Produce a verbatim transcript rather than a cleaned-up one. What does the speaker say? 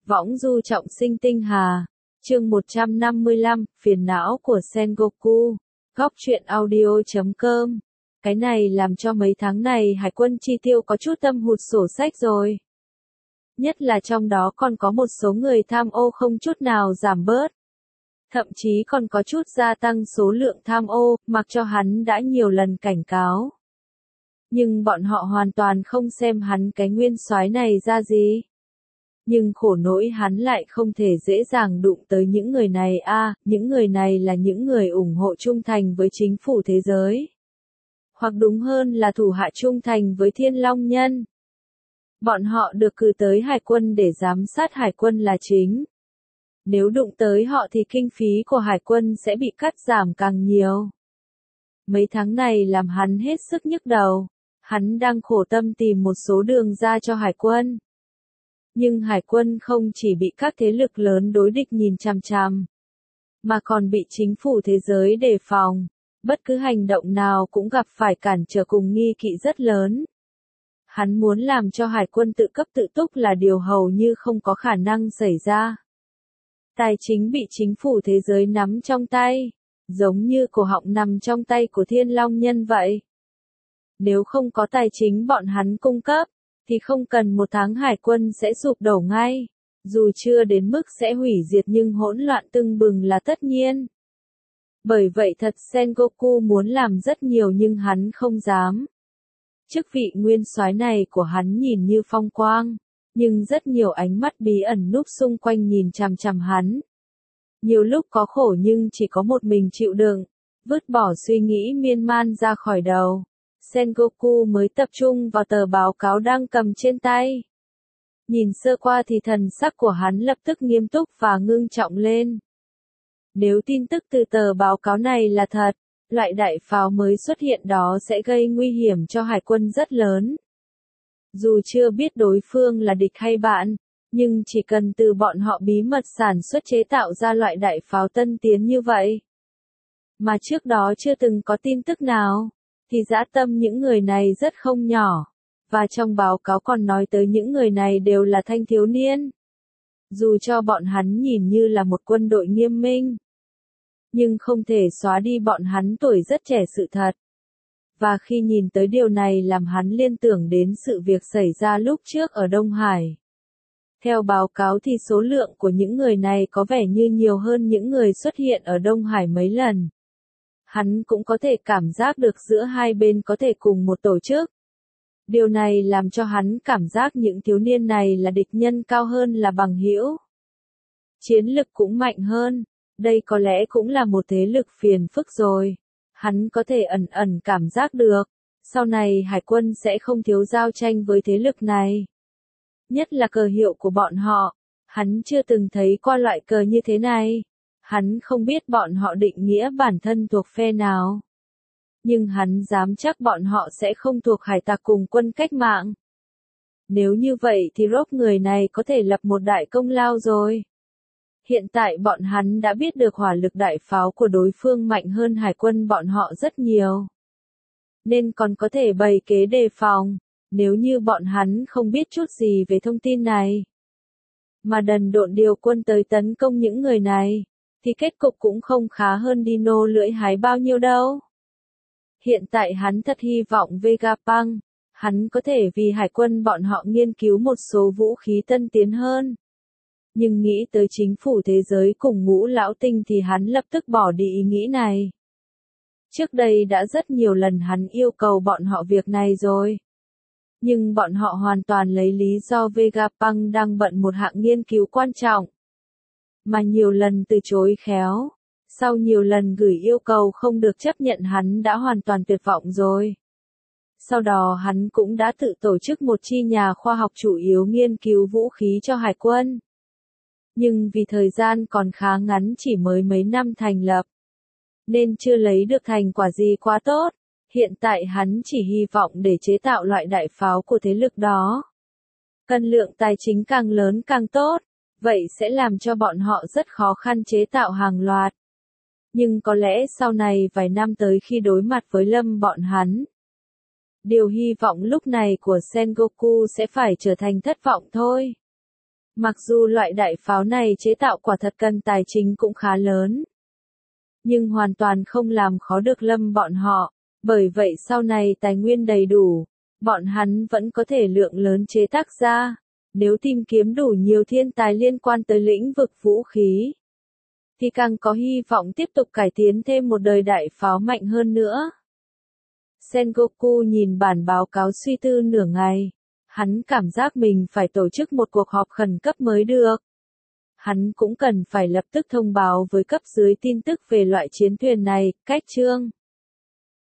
Võng du trọng sinh tinh hà. Chương một trăm năm mươi lăm, phiền não của Sengoku. Góc truyện audio chấm com. Cái này làm cho mấy tháng này hải quân chi tiêu có chút tâm hụt sổ sách rồi. Nhất là trong đó còn có một số người tham ô không chút nào giảm bớt. Thậm chí còn có chút gia tăng số lượng tham ô, mặc cho hắn đã nhiều lần cảnh cáo. Nhưng bọn họ hoàn toàn không xem hắn cái nguyên soái này ra gì. Nhưng khổ nỗi hắn lại không thể dễ dàng đụng tới những người này a, à, những người này là những người ủng hộ trung thành với chính phủ thế giới. Hoặc đúng hơn là thủ hạ trung thành với Thiên Long Nhân. Bọn họ được cử tới hải quân để giám sát hải quân là chính. Nếu đụng tới họ thì kinh phí của hải quân sẽ bị cắt giảm càng nhiều. Mấy tháng này làm hắn hết sức nhức đầu. Hắn đang khổ tâm tìm một số đường ra cho hải quân. Nhưng hải quân không chỉ bị các thế lực lớn đối địch nhìn chằm chằm, mà còn bị chính phủ thế giới đề phòng. Bất cứ hành động nào cũng gặp phải cản trở cùng nghi kỵ rất lớn. Hắn muốn làm cho hải quân tự cấp tự túc là điều hầu như không có khả năng xảy ra. Tài chính bị chính phủ thế giới nắm trong tay, giống như cổ họng nằm trong tay của Thiên Long Nhân vậy. Nếu không có tài chính bọn hắn cung cấp, thì không cần một tháng hải quân sẽ sụp đổ ngay. Dù chưa đến mức sẽ hủy diệt nhưng hỗn loạn tưng bừng là tất nhiên. Bởi vậy thật Sengoku muốn làm rất nhiều nhưng hắn không dám. Chức vị nguyên soái này của hắn nhìn như phong quang, nhưng rất nhiều ánh mắt bí ẩn núp xung quanh nhìn chằm chằm hắn. Nhiều lúc có khổ nhưng chỉ có một mình chịu đựng, vứt bỏ suy nghĩ miên man ra khỏi đầu. Sengoku mới tập trung vào tờ báo cáo đang cầm trên tay. Nhìn sơ qua thì thần sắc của hắn lập tức nghiêm túc và ngưng trọng lên. Nếu tin tức từ tờ báo cáo này là thật, loại đại pháo mới xuất hiện đó sẽ gây nguy hiểm cho hải quân rất lớn. Dù chưa biết đối phương là địch hay bạn, nhưng chỉ cần từ bọn họ bí mật sản xuất chế tạo ra loại đại pháo tân tiến như vậy, mà trước đó chưa từng có tin tức nào, thì dã tâm những người này rất không nhỏ. Và trong báo cáo còn nói tới những người này đều là thanh thiếu niên. Dù cho bọn hắn nhìn như là một quân đội nghiêm minh, nhưng không thể xóa đi bọn hắn tuổi rất trẻ sự thật. Và khi nhìn tới điều này làm hắn liên tưởng đến sự việc xảy ra lúc trước ở Đông Hải. Theo báo cáo thì số lượng của những người này có vẻ như nhiều hơn những người xuất hiện ở Đông Hải mấy lần. Hắn cũng có thể cảm giác được giữa hai bên có thể cùng một tổ chức. Điều này làm cho hắn cảm giác những thiếu niên này là địch nhân cao hơn là bằng hữu. Chiến lực cũng mạnh hơn. Đây có lẽ cũng là một thế lực phiền phức rồi. Hắn có thể ẩn ẩn cảm giác được. Sau này hải quân sẽ không thiếu giao tranh với thế lực này. Nhất là cờ hiệu của bọn họ. Hắn chưa từng thấy qua loại cờ như thế này. Hắn không biết bọn họ định nghĩa bản thân thuộc phe nào. Nhưng hắn dám chắc bọn họ sẽ không thuộc hải tặc cùng quân cách mạng. Nếu như vậy thì rốt người này có thể lập một đại công lao rồi. Hiện tại bọn hắn đã biết được hỏa lực đại pháo của đối phương mạnh hơn hải quân bọn họ rất nhiều. Nên còn có thể bày kế đề phòng, nếu như bọn hắn không biết chút gì về thông tin này. Mà đần độn điều quân tới tấn công những người này, thì kết cục cũng không khá hơn Dino lưỡi hái bao nhiêu đâu. Hiện tại hắn thật hy vọng Vegapunk, hắn có thể vì hải quân bọn họ nghiên cứu một số vũ khí tân tiến hơn. Nhưng nghĩ tới chính phủ thế giới cùng ngũ lão tinh thì hắn lập tức bỏ đi ý nghĩ này. Trước đây đã rất nhiều lần hắn yêu cầu bọn họ việc này rồi. Nhưng bọn họ hoàn toàn lấy lý do Vegapunk đang bận một hạng nghiên cứu quan trọng. Mà nhiều lần từ chối khéo. Sau nhiều lần gửi yêu cầu không được chấp nhận hắn đã hoàn toàn tuyệt vọng rồi. Sau đó hắn cũng đã tự tổ chức một chi nhà khoa học chủ yếu nghiên cứu vũ khí cho hải quân. Nhưng vì thời gian còn khá ngắn chỉ mới mấy năm thành lập, nên chưa lấy được thành quả gì quá tốt. Hiện tại hắn chỉ hy vọng để chế tạo loại đại pháo của thế lực đó. Cân lượng tài chính càng lớn càng tốt, vậy sẽ làm cho bọn họ rất khó khăn chế tạo hàng loạt. Nhưng có lẽ sau này vài năm tới khi đối mặt với Lâm bọn hắn, điều hy vọng lúc này của Sengoku sẽ phải trở thành thất vọng thôi. Mặc dù loại đại pháo này chế tạo quả thật cần tài chính cũng khá lớn, nhưng hoàn toàn không làm khó được Lâm bọn họ, bởi vậy sau này tài nguyên đầy đủ, bọn hắn vẫn có thể lượng lớn chế tác ra. Nếu tìm kiếm đủ nhiều thiên tài liên quan tới lĩnh vực vũ khí, thì càng có hy vọng tiếp tục cải tiến thêm một đời đại pháo mạnh hơn nữa. Sengoku nhìn bản báo cáo suy tư nửa ngày. Hắn cảm giác mình phải tổ chức một cuộc họp khẩn cấp mới được. Hắn cũng cần phải lập tức thông báo với cấp dưới tin tức về loại chiến thuyền này, cách chương.